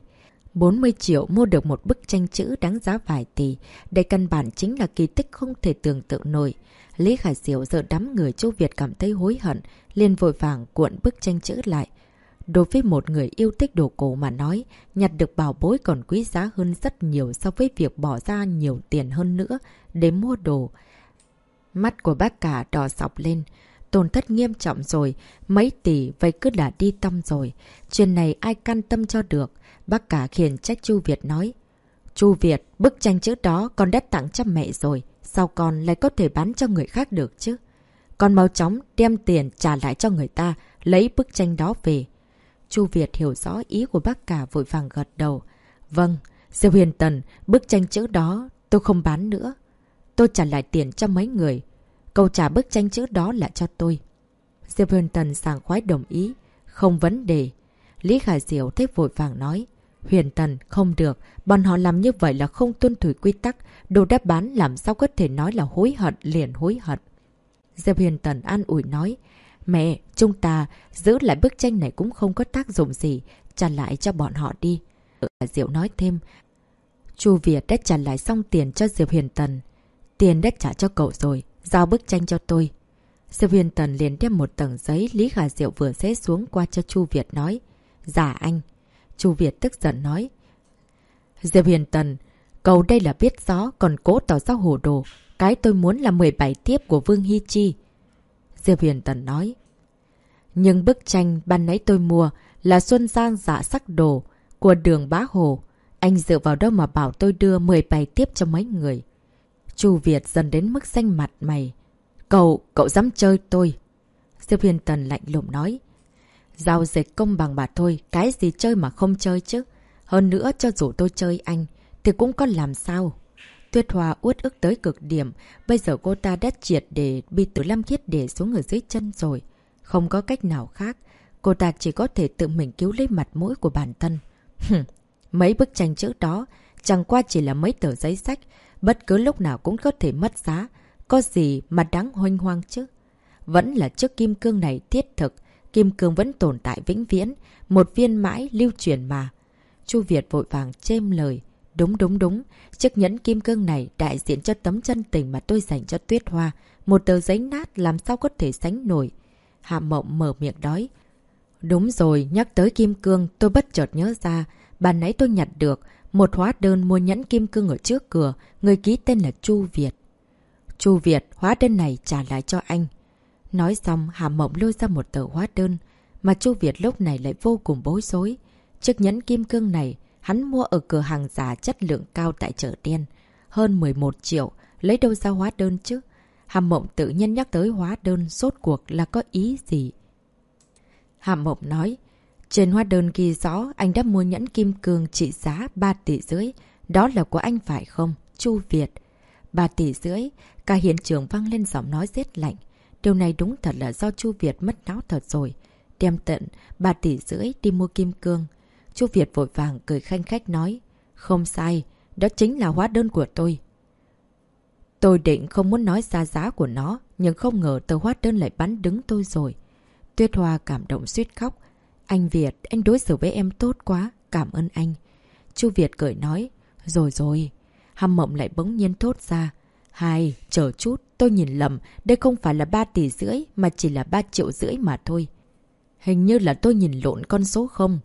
40 triệu mua được một bức tranh chữ đáng giá vài tỷ, đây căn bản chính là kỳ tích không thể tưởng tượng nổi. Lý Khả Diệu giờ đám người Chu Việt cảm thấy hối hận, liền vội vàng cuộn bức tranh chữ lại. Đối với một người yêu thích đồ cổ mà nói, nhặt được bảo bối còn quý giá hơn rất nhiều so với việc bỏ ra nhiều tiền hơn nữa để mua đồ. Mắt của bác cả đỏ sọc lên. Tổn thất nghiêm trọng rồi, mấy tỷ vậy cứ là đi tăm rồi. Chuyện này ai can tâm cho được. Bác cả khiển trách Chu Việt nói. Chu Việt, bức tranh chữ đó con đã tặng cho mẹ rồi. Sao con lại có thể bán cho người khác được chứ? Con mau chóng đem tiền trả lại cho người ta, lấy bức tranh đó về. Chu Việt hiểu rõ ý của bác cả vội vàng gật đầu. Vâng, Diệp Huyền Tần, bức tranh chữ đó tôi không bán nữa. Tôi trả lại tiền cho mấy người. Cậu trả bức tranh chữ đó là cho tôi. Diệp Huyền Tần sảng khoái đồng ý. Không vấn đề. Lý Khả Diệu thấy vội vàng nói. Huyền Tần, không được. Bọn họ làm như vậy là không tuân thủ quy tắc. Đồ đã bán làm sao có thể nói là hối hận liền hối hận. Diệp Huyền Tần an ủi nói. Mẹ, chúng ta giữ lại bức tranh này cũng không có tác dụng gì. Trả lại cho bọn họ đi. Diệu nói thêm. Chu Việt đã trả lại xong tiền cho Diệp Huyền Tần. Tiền đã trả cho cậu rồi. Giao bức tranh cho tôi. Diệp Huyền Tần liền đem một tầng giấy Lý Khả Diệu vừa xé xuống qua cho Chu Việt nói. Dạ anh. Chu Việt tức giận nói. Diệp Huyền Tần, cậu đây là biết rõ còn cố tỏ ra hồ đồ. Cái tôi muốn là 17 tiếp của Vương Hy Chi. Diệp Huyền Tần nói. Nhưng bức tranh ban nãy tôi mua là Xuân Giang Dạ Sắc Đồ của Đường Bá Hồ. Anh dựa vào đâu mà bảo tôi đưa 17 tiếp cho mấy người? Chu Việt dần đến mức xanh mặt mày. Cậu dám chơi tôi. Diệp Huyền Tần lạnh lùng nói. Giao dịch công bằng bà thôi, cái gì chơi mà không chơi chứ. Hơn nữa cho dù tôi chơi anh thì cũng có làm sao. Tuyết Hoa uất ức tới cực điểm. Bây giờ cô ta đã triệt để bị Tử Lam Khiết để xuống ở dưới chân rồi. Không có cách nào khác. Cô ta chỉ có thể tự mình cứu lấy mặt mũi của bản thân. Mấy bức tranh chữ đó chẳng qua chỉ là mấy tờ giấy sách. Bất cứ lúc nào cũng có thể mất giá. Có gì mà đáng hoanh hoang chứ. Vẫn là chiếc kim cương này thiết thực. Kim cương vẫn tồn tại vĩnh viễn. Một viên mãi lưu truyền mà. Chu Việt vội vàng chêm lời. Đúng. Chiếc nhẫn kim cương này đại diện cho tấm chân tình mà tôi dành cho Tuyết Hoa. Một tờ giấy nát làm sao có thể sánh nổi. Hạ Mộng mở miệng nói. Đúng rồi, nhắc tới kim cương, tôi bất chợt nhớ ra. Ban nãy tôi nhặt được một hóa đơn mua nhẫn kim cương ở trước cửa. Người ký tên là Chu Việt. Chu Việt, hóa đơn này trả lại cho anh. Nói xong, Hạ Mộng lôi ra một tờ hóa đơn. Mà Chu Việt lúc này lại vô cùng bối rối. Chiếc nhẫn kim cương này hắn mua ở cửa hàng giả chất lượng cao tại chợ đen. Hơn 11 triệu, lấy đâu ra hóa đơn chứ? Hạ Mộng tự nhiên nhắc tới hóa đơn, rốt cuộc là có ý gì? Hạ Mộng nói, trên hóa đơn ghi rõ anh đã mua nhẫn kim cương trị giá 3,5 tỷ. Đó là của anh phải không, Chu Việt? 3,5 tỷ, cả hiện trường vang lên giọng nói rét lạnh. Điều này đúng thật là do Chu Việt mất não thật rồi. Đem tận 3,5 tỷ đi mua kim cương. Chu Việt vội vàng cười khanh khách nói. Không sai, đó chính là hóa đơn của tôi. Tôi định không muốn nói ra giá của nó, nhưng không ngờ tờ hóa đơn lại bắn đứng tôi rồi. Tuyết Hoa cảm động suýt khóc. Anh Việt, anh đối xử với em tốt quá, cảm ơn anh. Chu Việt cười nói. Rồi. Hạ Mộng lại bỗng nhiên thốt ra. Hai, chờ chút, tôi nhìn lầm, đây không phải là 3,5 tỷ mà chỉ là 3,5 triệu mà thôi. Hình như là tôi nhìn lộn con số không?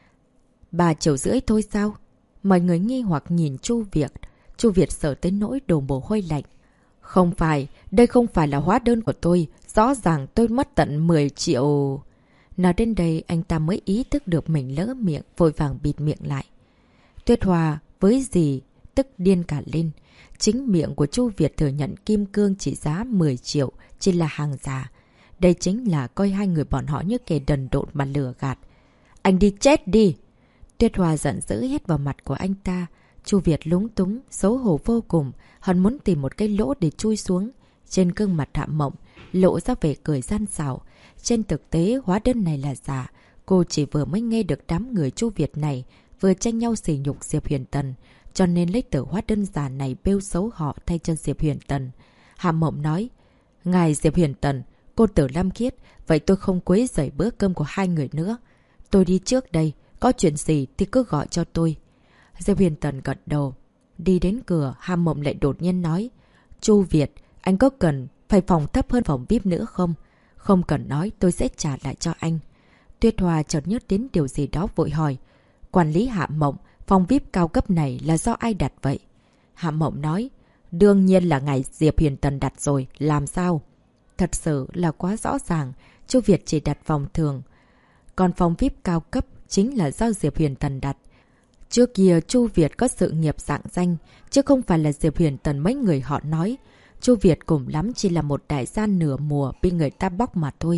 3,5 triệu thôi sao? Mọi người nghi hoặc nhìn Chu Việt. Chu Việt sợ tới nỗi đổ mồ hôi lạnh. Không phải, đây không phải là hóa đơn của tôi. Rõ ràng tôi mất tận 10 triệu. Nói đến đây anh ta mới ý thức được mình lỡ miệng, vội vàng bịt miệng lại. Tuyết Hoa với gì tức điên cả lên. Chính miệng của Chu Việt thừa nhận kim cương trị giá 10 triệu chỉ là hàng giả. Đây chính là coi hai người bọn họ như kẻ đần độn mà lừa gạt. Anh đi chết đi! Tuyết Hoa giận dữ hét vào mặt của anh ta. Chu Việt lúng túng, xấu hổ vô cùng. Hắn muốn tìm một cái lỗ để chui xuống. Trên gương mặt Hạ Mộng lộ ra vẻ cười gian xảo. Trên thực tế hóa đơn này là giả. Cô chỉ vừa mới nghe được đám người Chu Việt này vừa tranh nhau sỉ nhục Diệp Huyền Tần, cho nên lấy tờ hóa đơn giả này bêu xấu họ thay cho Diệp Huyền Tần. Hạ Mộng nói. Ngài Diệp Huyền Tần, cô Tử Lam Khiết, vậy tôi không quấy rầy bữa cơm của hai người nữa. Tôi đi trước đây. Có chuyện gì thì cứ gọi cho tôi. Diệp Huyền Tần gật đầu. Đi đến cửa, Hạ Mộng lại đột nhiên nói. Chu Việt, anh có cần phải phòng thấp hơn phòng VIP nữa không? Không cần nói, tôi sẽ trả lại cho anh. Tuyết Hoa chợt nhớ đến điều gì đó vội hỏi. Quản lý Hạ Mộng, phòng VIP cao cấp này là do ai đặt vậy? Hạ Mộng nói. Đương nhiên là ngài Diệp Huyền Tần đặt rồi, làm sao? Thật sự là quá rõ ràng. Chu Việt chỉ đặt phòng thường. Còn phòng VIP cao cấp chính là do Diệp Huyền Tần đặt. Trước kia Chu Việt có sự nghiệp rạng danh, chứ không phải là Diệp Huyền Tần mấy người họ nói. Chu Việt cùng lắm chỉ là một đại gia nửa mùa bị người ta bóc mà thôi.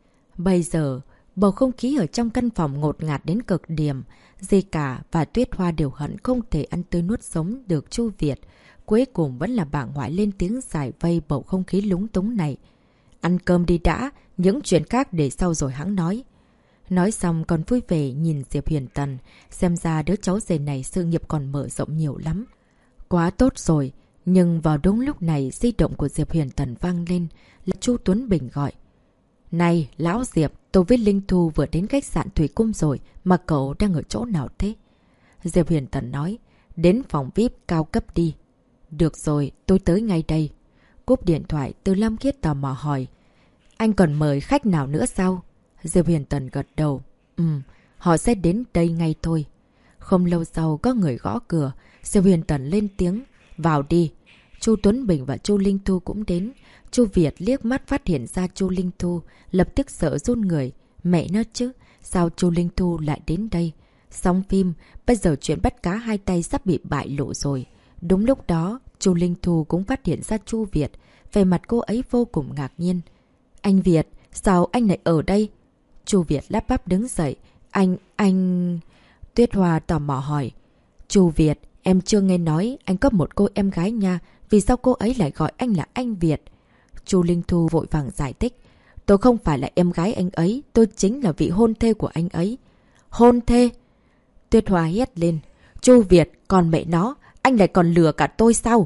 Bây giờ, bầu không khí ở trong căn phòng ngột ngạt đến cực điểm. Di Cả và Tuyết Hoa đều hận không thể ăn tươi nuốt sống được Chu Việt. Cuối cùng vẫn là bà ngoại lên tiếng giải vây bầu không khí lúng túng này. Ăn cơm đi đã, những chuyện khác để sau rồi hẵng nói. Nói xong còn vui vẻ nhìn Diệp Huyền Tần. Xem ra đứa cháu rể này sự nghiệp còn mở rộng nhiều lắm. Quá tốt rồi. Nhưng vào đúng lúc này di động của Diệp Huyền Tần vang lên. Là Chu Tuấn Bình gọi. Này, lão Diệp, tôi với Linh Thu vừa đến khách sạn Thủy Cung rồi. Mà cậu đang ở chỗ nào thế? Diệp Huyền Tần nói. Đến phòng VIP cao cấp đi. Được rồi, tôi tới ngay đây. Cúp điện thoại, Từ Lam Khiết tò mò hỏi. Anh còn mời khách nào nữa sao? Diệp Huyền Tần gật đầu. Họ sẽ đến đây ngay thôi. Không lâu sau có người gõ cửa. Diệp Huyền Tần lên tiếng. Vào đi. Chu Tuấn Bình và Chu Linh Thu cũng đến. Chu Việt liếc mắt phát hiện ra Chu Linh Thu, lập tức sợ run người. Mẹ nó chứ, sao Chu Linh Thu lại đến đây? Xong phim, bây giờ chuyện bắt cá hai tay sắp bị bại lộ rồi. Đúng lúc đó, Chu Linh Thu cũng phát hiện ra Chu Việt. Về mặt cô ấy vô cùng ngạc nhiên. Anh Việt, sao anh lại ở đây? Chu Việt lắp bắp đứng dậy. Anh... Tuyết Hoa tò mò hỏi. Chu Việt, em chưa nghe nói anh có một cô em gái nha. Vì sao cô ấy lại gọi anh là anh Việt? Chu Linh Thu vội vàng giải thích. Tôi không phải là em gái anh ấy. Tôi chính là vị hôn thê của anh ấy. Hôn thê? Tuyết Hoa hét lên. Chu Việt, còn mẹ nó, anh lại còn lừa cả tôi sao?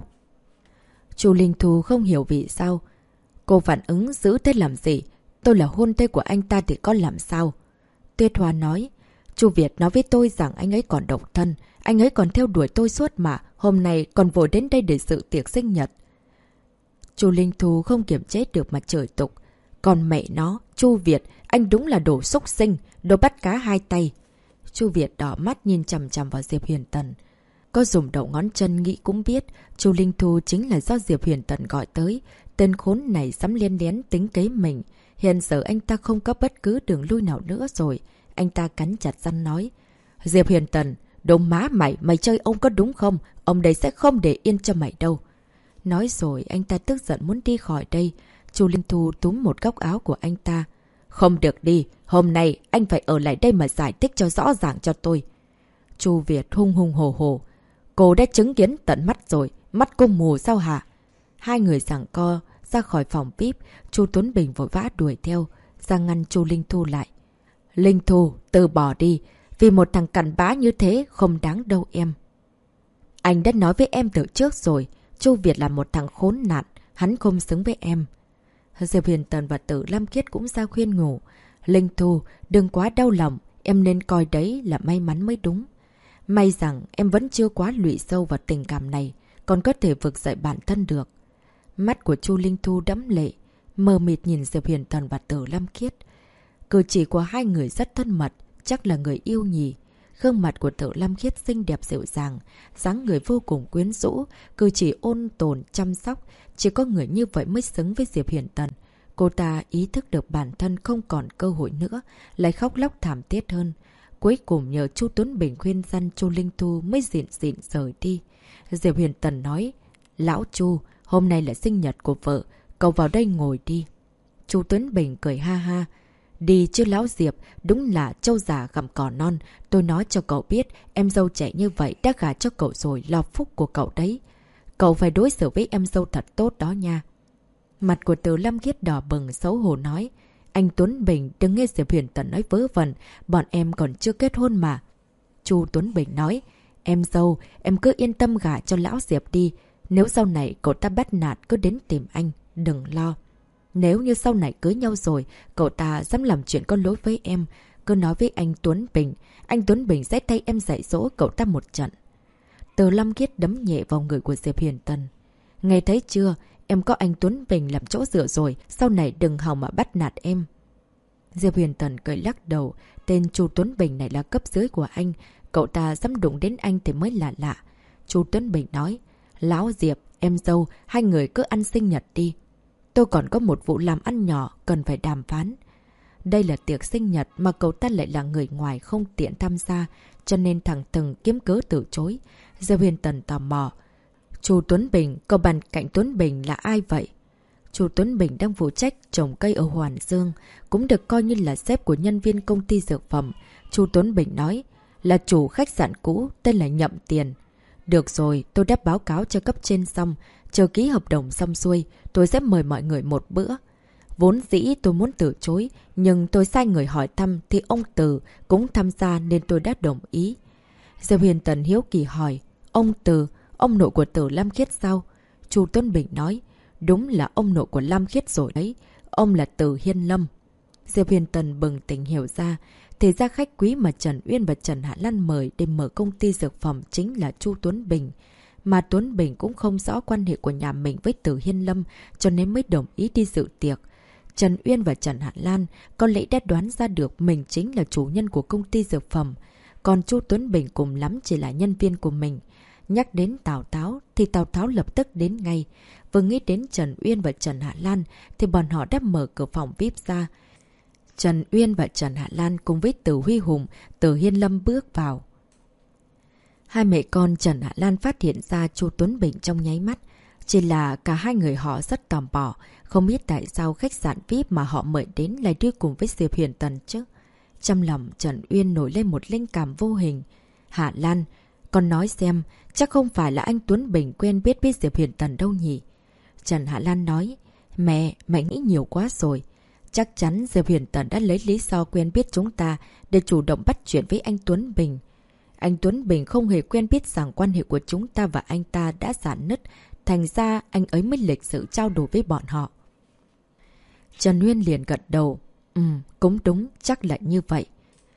Chu Linh Thu không hiểu vì sao. Cô phản ứng dữ thế làm gì? Tôi là hôn thê của anh ta thì có làm sao? Tuyết Hoa nói. Chu Việt nói với tôi rằng anh ấy còn độc thân. Anh ấy còn theo đuổi tôi suốt mà. Hôm nay còn vội đến đây để dự tiệc sinh nhật. Chu Linh Thu không kiềm chế được mà chửi tục. Còn mẹ nó, Chu Việt, anh đúng là đồ xúc sinh, đồ bắt cá hai tay. Chu Việt đỏ mắt nhìn chằm chằm vào Diệp Huyền Tần. Có dùng đầu ngón chân nghĩ cũng biết, Chu Linh Thu chính là do Diệp Huyền Tần gọi tới. Tên khốn này dám liên lén tính kế mình. Hiện giờ anh ta không có bất cứ đường lui nào nữa rồi. Anh ta cắn chặt răng nói. Diệp Huyền Tần, đồ má mày, mày chơi ông có đúng không? Ông đây sẽ không để yên cho mày đâu. Nói rồi anh ta tức giận muốn đi khỏi đây. Chu Linh Thu túm một góc áo của anh ta. Không được đi, hôm nay anh phải ở lại đây mà giải thích cho rõ ràng cho tôi. Chu Việt hung hung hổ hổ. Cô đã chứng kiến tận mắt rồi, mắt cô mù sao hả? Hai người giằng co ra khỏi phòng VIP. Chu Tuấn Bình vội vã đuổi theo, ra ngăn Chu Linh Thu lại. Linh Thu, từ bỏ đi, vì một thằng cặn bã như thế không đáng đâu em. Anh đã nói với em từ trước rồi, Chu Việt là một thằng khốn nạn, hắn không xứng với em. Diệp Huyền Tần và Tử Lam Kiết cũng ra khuyên nhủ. Linh Thu, đừng quá đau lòng, em nên coi đấy là may mắn mới đúng. May rằng em vẫn chưa quá lụy sâu vào tình cảm này, còn có thể vực dậy bản thân được. Mắt của Chu Linh Thu đẫm lệ, mờ mịt nhìn Diệp Huyền Tần và Tử Lam Kiết. Cử chỉ của hai người rất thân mật, chắc là người yêu nhỉ. Gương mặt của Tử Lam Khiết xinh đẹp dịu dàng, dáng người vô cùng quyến rũ, cử chỉ ôn tồn chăm sóc, chỉ có người như vậy mới xứng với Diệp Huyền Tần. Cô ta ý thức được bản thân không còn cơ hội nữa, lại khóc lóc thảm thiết hơn. Cuối cùng nhờ Chu Tuấn Bình khuyên răn Chu Linh Thu mới dịn dịn rời đi. Diệp Huyền Tần nói, Lão Chu, hôm nay là sinh nhật của vợ, cậu vào đây ngồi đi. Chu Tuấn Bình cười ha ha. Đi chứ Lão Diệp, đúng là trâu già gặm cỏ non. Tôi nói cho cậu biết, em dâu trẻ như vậy đã gả cho cậu rồi, là phúc của cậu đấy. Cậu phải đối xử với em dâu thật tốt đó nha. Mặt của Từ Lam Khiết đỏ bừng xấu hổ nói. Anh Tuấn Bình đừng nghe Diệp Huyền Tần nói vớ vẩn, bọn em còn chưa kết hôn mà. Chu Tuấn Bình nói. Em dâu, em cứ yên tâm gả cho Lão Diệp đi. Nếu sau này cậu ta bắt nạt cứ đến tìm anh, đừng lo. Nếu như sau này cưới nhau rồi, cậu ta dám làm chuyện có lỗi với em, cứ nói với anh Tuấn Bình. Anh Tuấn Bình sẽ thay em dạy dỗ cậu ta một trận. Từ Lâm Khiết đấm nhẹ vào người của Diệp Huyền Tần. Nghe thấy chưa, em có anh Tuấn Bình làm chỗ dựa rồi, sau này đừng hòng mà bắt nạt em. Diệp Huyền Tần cười lắc đầu, tên Chu Tuấn Bình này là cấp dưới của anh, cậu ta dám đụng đến anh thì mới là lạ. Chu Tuấn Bình nói, Lão Diệp, em dâu, hai người cứ ăn sinh nhật đi. Tôi còn có một vụ làm ăn nhỏ cần phải đàm phán. Đây là tiệc sinh nhật mà cậu ta lại là người ngoài không tiện tham gia, cho nên thằng Từng kiếm cớ từ chối. Diệp Huyền Tần tò mò. Chu Tuấn Bình, cậu bàn cạnh Tuấn Bình là ai vậy? Chu Tuấn Bình đang phụ trách trồng cây ở Hoàn Dương, cũng được coi như là sếp của nhân viên công ty dược phẩm. Chu Tuấn Bình nói, là chủ khách sạn cũ, tên là Nhậm Tiền. Được rồi, tôi đã báo cáo cho cấp trên xong, chờ ký hợp đồng xong xuôi, tôi sẽ mời mọi người một bữa. Vốn dĩ tôi muốn từ chối, nhưng tôi sai người hỏi thăm thì ông Từ cũng tham gia nên tôi đã đồng ý. Diệp Huyền Tần hiếu kỳ hỏi, ông Từ, ông nội của Tử Lam Khiết sao? Chu Tuấn Bình nói, đúng là ông nội của Lam Khiết rồi đấy, ông là Từ Hiên Lâm. Diệp Huyền Tần bừng tỉnh hiểu ra, thì ra khách quý mà Trần Uyên và Trần Hạ Lan mời để mở công ty dược phẩm chính là Chu Tuấn Bình. Mà Tuấn Bình cũng không rõ quan hệ của nhà mình với Từ Hiên Lâm, cho nên mới đồng ý đi dự tiệc. Trần Uyên và Trần Hạ Lan có lẽ đã đoán ra được mình chính là chủ nhân của công ty dược phẩm. Còn Chu Tuấn Bình cùng lắm chỉ là nhân viên của mình. Nhắc đến Tào Tháo thì Tào Tháo lập tức đến ngay. Vừa nghĩ đến Trần Uyên và Trần Hạ Lan thì bọn họ đã mở cửa phòng VIP ra. Trần Uyên và Trần Hạ Lan cùng với Từ Huy Hùng, Từ Hiên Lâm bước vào. Hai mẹ con Trần Hạ Lan phát hiện ra Chu Tuấn Bình trong nháy mắt. Chỉ là cả hai người họ rất tò mò, không biết tại sao khách sạn VIP mà họ mời đến lại đi cùng với Diệp Huyền Tần chứ. Trong lòng Trần Uyên nổi lên một linh cảm vô hình. Hạ Lan, con nói xem, chắc không phải là anh Tuấn Bình quen biết với Diệp Huyền Tần đâu nhỉ? Trần Hạ Lan nói, mẹ nghĩ nhiều quá rồi. Chắc chắn Diệp Huyền Tần đã lấy lý do quen biết chúng ta để chủ động bắt chuyện với anh Tuấn Bình. Anh Tuấn Bình không hề quen biết rằng quan hệ của chúng ta và anh ta đã rạn nứt, thành ra anh ấy mới lịch sự trao đổi với bọn họ. Trần Uyên liền gật đầu. Cũng đúng, chắc là như vậy.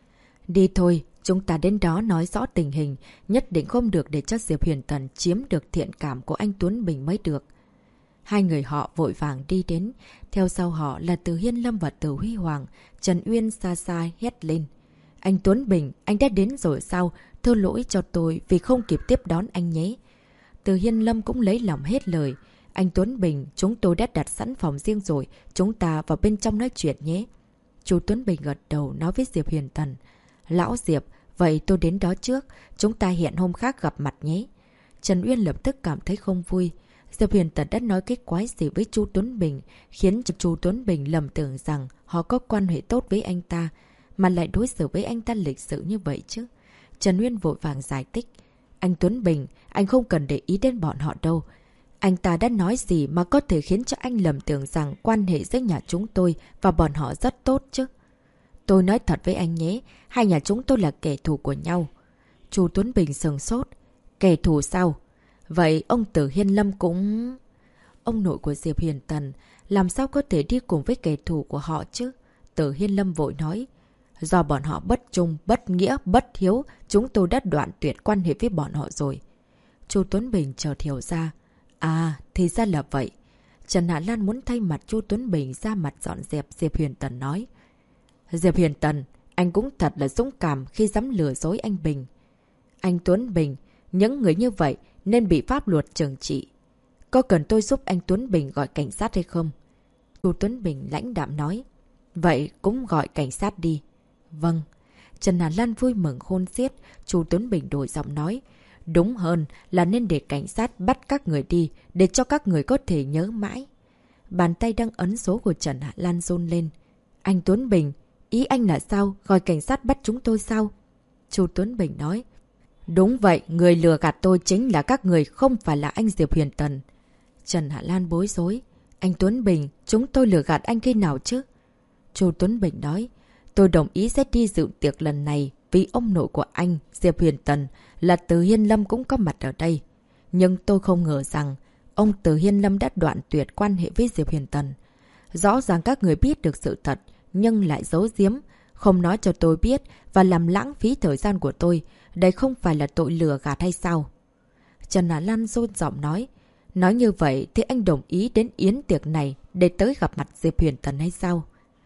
Đi thôi, chúng ta đến đó nói rõ tình hình, nhất định không được để cho Diệp Huyền Tần chiếm được thiện cảm của anh Tuấn Bình mới được. Hai người họ vội vàng đi đến, theo sau họ là Từ Hiên Lâm và Từ Huy Hoàng. Trần Uyên xa xa hét lên. Anh Tuấn Bình, anh đã đến rồi sao? Thưa lỗi cho tôi vì không kịp tiếp đón anh nhé. Từ Hiên Lâm cũng lấy lòng hết lời. Anh Tuấn Bình, chúng tôi đã đặt sẵn phòng riêng rồi, chúng ta vào bên trong nói chuyện nhé. Chú Tuấn Bình gật đầu nói với Diệp Huyền Tần. Lão Diệp, vậy tôi đến đó trước, chúng ta hẹn hôm khác gặp mặt nhé. Trần Uyên lập tức cảm thấy không vui. Diệp Huyền Tần đã nói cái quái gì với chú Tuấn Bình, khiến chú Tuấn Bình lầm tưởng rằng họ có quan hệ tốt với anh ta, mà lại đối xử với anh ta lịch sự như vậy chứ. Trần Uyên vội vàng giải thích. Anh Tuấn Bình, anh không cần để ý đến bọn họ đâu. Anh ta đã nói gì mà có thể khiến cho anh lầm tưởng rằng quan hệ giữa nhà chúng tôi và bọn họ rất tốt chứ. Tôi nói thật với anh nhé, hai nhà chúng tôi là kẻ thù của nhau. Chú Tuấn Bình sừng sốt. Kẻ thù sao? Vậy ông Từ Hiên Lâm cũng... Ông nội của Diệp Huyền Tần làm sao có thể đi cùng với kẻ thù của họ chứ? Từ Hiên Lâm vội nói. Do bọn họ bất trung, bất nghĩa, bất hiếu, chúng tôi đã đoạn tuyệt quan hệ với bọn họ rồi. Chú Tuấn Bình chợt hiểu ra. À, thì ra là vậy. Trần Hạ Lan muốn thay mặt chú Tuấn Bình ra mặt dọn dẹp. Diệp Huyền Tần nói. Diệp Huyền Tần, anh cũng thật là dũng cảm khi dám lừa dối anh Bình. Anh Tuấn Bình, những người như vậy nên bị pháp luật trừng trị. Có cần tôi giúp anh Tuấn Bình gọi cảnh sát hay không? Chú Tuấn Bình lãnh đạm nói. Vậy cũng gọi cảnh sát đi. Vâng. Trần Hà Lan vui mừng khôn xiết. Chú Tuấn Bình đổi giọng nói. Đúng hơn là nên để cảnh sát bắt các người đi, để cho các người có thể nhớ mãi. Bàn tay đang ấn số của Trần Hạ Lan run lên. Anh Tuấn Bình, ý anh là sao? Gọi cảnh sát bắt chúng tôi sao? Chú Tuấn Bình nói. Đúng vậy, người lừa gạt tôi chính là các người, không phải là anh Diệp Huyền Tần. Trần Hạ Lan bối rối. Anh Tuấn Bình, chúng tôi lừa gạt anh khi nào chứ? Chú Tuấn Bình nói. Tôi đồng ý sẽ đi dự tiệc lần này vì ông nội của anh, Diệp Huyền Tần, là Từ Hiên Lâm cũng có mặt ở đây. Nhưng tôi không ngờ rằng ông Từ Hiên Lâm đã đoạn tuyệt quan hệ với Diệp Huyền Tần. Rõ ràng các người biết được sự thật, nhưng lại giấu giếm, không nói cho tôi biết và làm lãng phí thời gian của tôi. Đây không phải là tội lừa gạt hay sao? Trần Hạ Lan run giọng nói. Nói như vậy thì anh đồng ý đến yến tiệc này để tới gặp mặt Diệp Huyền Tần hay sao?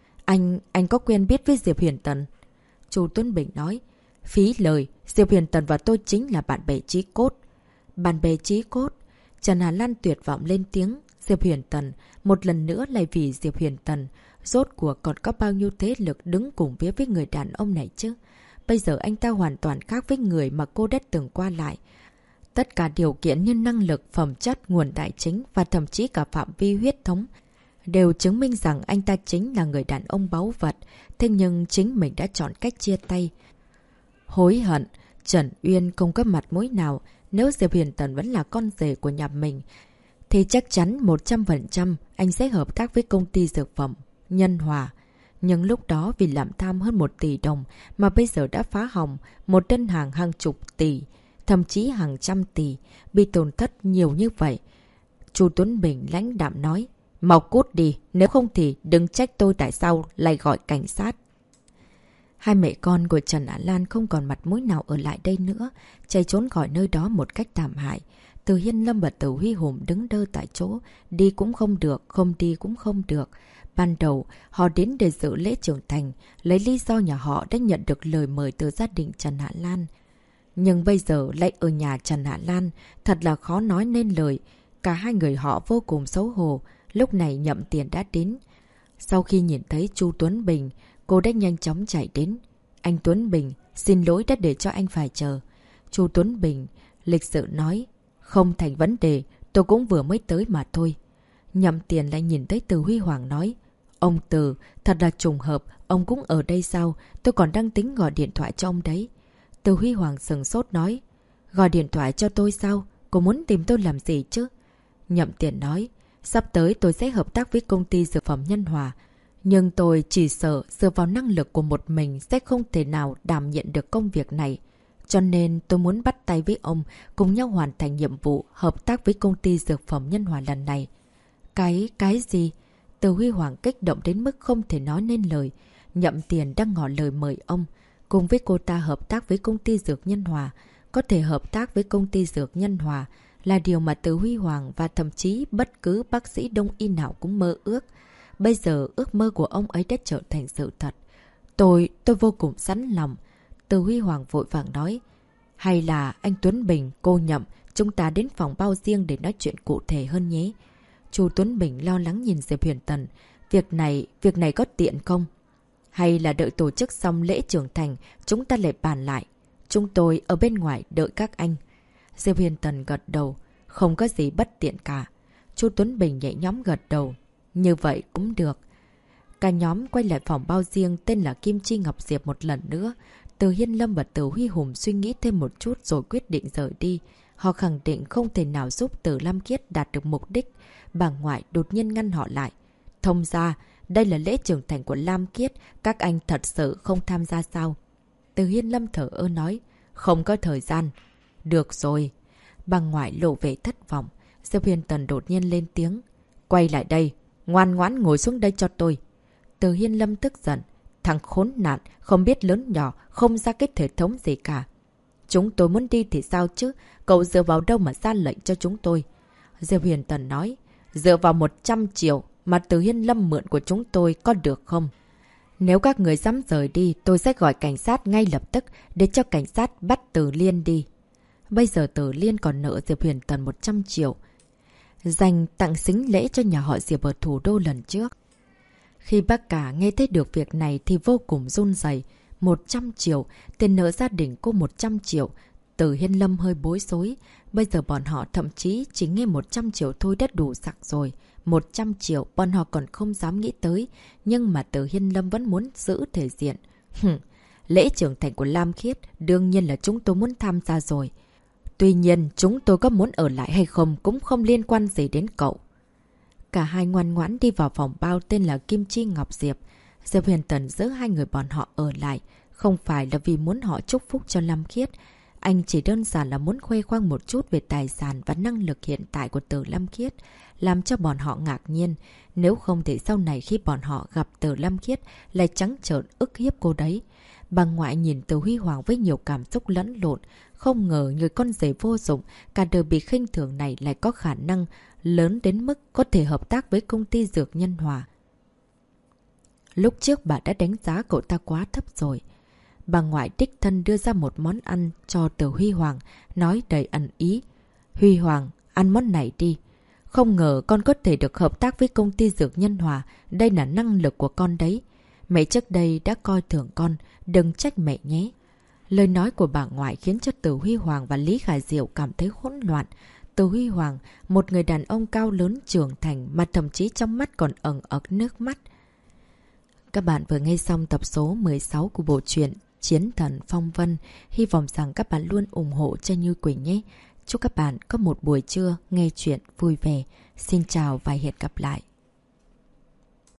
Anh có quen biết với Diệp Huyền Tần? Chú Tuấn Bình nói. Phí lời, Diệp Huyền Tần và tôi chính là bạn bè chí cốt. Bạn bè chí cốt? Trần Hà Lan tuyệt vọng lên tiếng. Diệp Huyền Tần, một lần nữa lại vì Diệp Huyền Tần. Rốt cuộc còn có bao nhiêu thế lực đứng cùng với người đàn ông này chứ? Bây giờ anh ta hoàn toàn khác với người mà cô đã từng qua lại. Tất cả điều kiện như năng lực, phẩm chất, nguồn tài chính và thậm chí cả phạm vi huyết thống đều chứng minh rằng anh ta chính là người đàn ông báu vật. Thế nhưng chính mình đã chọn cách chia tay. Hối hận, Trần Uyên không có mặt mũi nào. Nếu Diệp Huyền Tần vẫn là con rể của nhà mình thì chắc chắn 100% anh sẽ hợp tác với công ty dược phẩm Nhân Hòa. Nhưng lúc đó vì làm tham hơn 1 tỷ đồng mà bây giờ đã phá hỏng một đơn hàng hàng chục tỷ, thậm chí hàng trăm tỷ, bị tổn thất nhiều như vậy. Chú Tuấn Bình lãnh đạm nói. Mau cút đi, nếu không thì đừng trách tôi tại sao lại gọi cảnh sát. Hai mẹ con của Trần Á Lan không còn mặt mũi nào ở lại đây nữa, chạy trốn khỏi nơi đó một cách thảm hại. Từ Hiên Lâm và Từ Huy Hùng đứng đơ tại chỗ, đi cũng không được, không đi cũng không được. Ban đầu, họ đến để dự lễ trưởng thành, lấy lý do nhà họ đã nhận được lời mời từ gia đình Trần Hạ Lan. Nhưng bây giờ lại ở nhà Trần Hạ Lan, thật là khó nói nên lời. Cả hai người họ vô cùng xấu hổ. Lúc này Nhậm Tiền đã đến. Sau khi nhìn thấy chú Tuấn Bình, cô đã nhanh chóng chạy đến. Anh Tuấn Bình, xin lỗi đã để cho anh phải chờ. Chú Tuấn Bình lịch sự nói. Không thành vấn đề, tôi cũng vừa mới tới mà thôi. Nhậm Tiền lại nhìn thấy Từ Huy Hoàng nói. Ông Từ, thật là trùng hợp, ông cũng ở đây sao? Tôi còn đang tính gọi điện thoại cho ông đấy. Từ Huy Hoàng sừng sốt nói. Gọi điện thoại cho tôi sao? Cô muốn tìm tôi làm gì chứ? Nhậm Tiền nói. Sắp tới tôi sẽ hợp tác với công ty dược phẩm Nhân Hòa. Nhưng tôi chỉ sợ dựa vào năng lực của một mình sẽ không thể nào đảm nhận được công việc này. Cho nên tôi muốn bắt tay với ông cùng nhau hoàn thành nhiệm vụ hợp tác với công ty dược phẩm Nhân Hòa lần này. Cái gì? Từ Huy Hoàng kích động đến mức không thể nói nên lời. Nhậm Tiền đang ngỏ lời mời ông. Cùng với cô ta hợp tác với công ty dược Nhân Hòa. Có thể hợp tác với công ty dược Nhân Hòa là điều mà Từ Huy Hoàng và thậm chí bất cứ bác sĩ đông y nào cũng mơ ước. Bây giờ ước mơ của ông ấy đã trở thành sự thật. Tôi vô cùng sẵn lòng. Từ Huy Hoàng vội vàng nói. Hay là anh Tuấn Bình, cô Nhậm, chúng ta đến phòng bao riêng để nói chuyện cụ thể hơn nhé. Chu Tuấn Bình lo lắng nhìn Diệp Huyền Tần. Việc này có tiện không? Hay là đợi tổ chức xong lễ trưởng thành, chúng ta lại bàn lại. Chúng tôi ở bên ngoài đợi các anh. Diệp Huyền Tần gật đầu. Không có gì bất tiện cả. Chu Tuấn Bình nhẹ nhõm gật đầu. Như vậy cũng được. Cả nhóm quay lại phòng bao riêng tên là Kim Chi Ngọc Diệp một lần nữa. Từ Hiên Lâm và Từ Huy Hùng suy nghĩ thêm một chút rồi quyết định rời đi. Họ khẳng định không thể nào giúp Từ Lam Khiết đạt được mục đích. Bà ngoại đột nhiên ngăn họ lại. Thông ra, đây là lễ trưởng thành của Lam Khiết. Các anh thật sự không tham gia sao? Từ Hiên Lâm thở ơ nói. Không có thời gian. Được rồi. Bà ngoại lộ vẻ thất vọng. Diệp Huyền Tần đột nhiên lên tiếng. Quay lại đây. Ngoan ngoãn ngồi xuống đây cho tôi. Từ Hiên Lâm tức giận. Thằng khốn nạn, không biết lớn nhỏ, không ra cái hệ thống gì cả. Chúng tôi muốn đi thì sao chứ? Cậu dựa vào đâu mà ra lệnh cho chúng tôi? Diệp Huyền Tần nói. Dựa vào 100 triệu mà Từ Hiên Lâm mượn của chúng tôi có được không? Nếu các người dám rời đi, tôi sẽ gọi cảnh sát ngay lập tức để cho cảnh sát bắt Từ Liên đi. Bây giờ Từ Liên còn nợ Diệp Huyền Tần 100 triệu. Dành tặng sính lễ cho nhà họ Diệp ở thủ đô lần trước. Khi bác cả nghe thấy được việc này thì vô cùng run rẩy. 100 triệu, tiền nợ gia đình cô 100 triệu. Từ Hiên Lâm hơi bối rối. Bây giờ bọn họ thậm chí chỉ nghe 100 triệu thôi đã đủ sặc rồi. 100 triệu bọn họ còn không dám nghĩ tới. Nhưng mà Từ Hiên Lâm vẫn muốn giữ thể diện. Lễ trưởng thành của Lam Khiết đương nhiên là chúng tôi muốn tham gia rồi. Tuy nhiên chúng tôi có muốn ở lại hay không cũng không liên quan gì đến cậu. Cả hai ngoan ngoãn đi vào phòng bao tên là Kim Chi Ngọc Diệp. Diệp Huyền Tần giữ hai người bọn họ ở lại. Không phải là vì muốn họ chúc phúc cho Lam Khiết. Anh chỉ đơn giản là muốn khoe khoang một chút về tài sản và năng lực hiện tại của Từ Lam Khiết. Làm cho bọn họ ngạc nhiên. Nếu không thì sau này khi bọn họ gặp Từ Lam Khiết lại trắng trợn ức hiếp cô đấy. Bà ngoại nhìn Từ Huy Hoàng với nhiều cảm xúc lẫn lộn. Không ngờ người con rể vô dụng, cả đời bị khinh thường này lại có khả năng lớn đến mức có thể hợp tác với công ty dược Nhân Hòa. Lúc trước bà đã đánh giá cậu ta quá thấp rồi. Bà ngoại đích thân đưa ra một món ăn cho Từ Huy Hoàng, nói đầy ẩn ý. Huy Hoàng, ăn món này đi. Không ngờ con có thể được hợp tác với công ty dược Nhân Hòa. Đây là năng lực của con đấy. Mẹ trước đây đã coi thường con, đừng trách mẹ nhé. Lời nói của bà ngoại khiến cho Từ Huy Hoàng và Lý Khải Diệu cảm thấy hỗn loạn. Từ Huy Hoàng, một người đàn ông cao lớn trưởng thành mà thậm chí trong mắt còn ẩn ẩn nước mắt. Các bạn vừa nghe xong tập số 16 của bộ truyện Chiến Thần Phong Vân. Hy vọng rằng các bạn luôn ủng hộ cho Như Quỳnh nhé. Chúc các bạn có một buổi trưa nghe chuyện vui vẻ. Xin chào và hẹn gặp lại.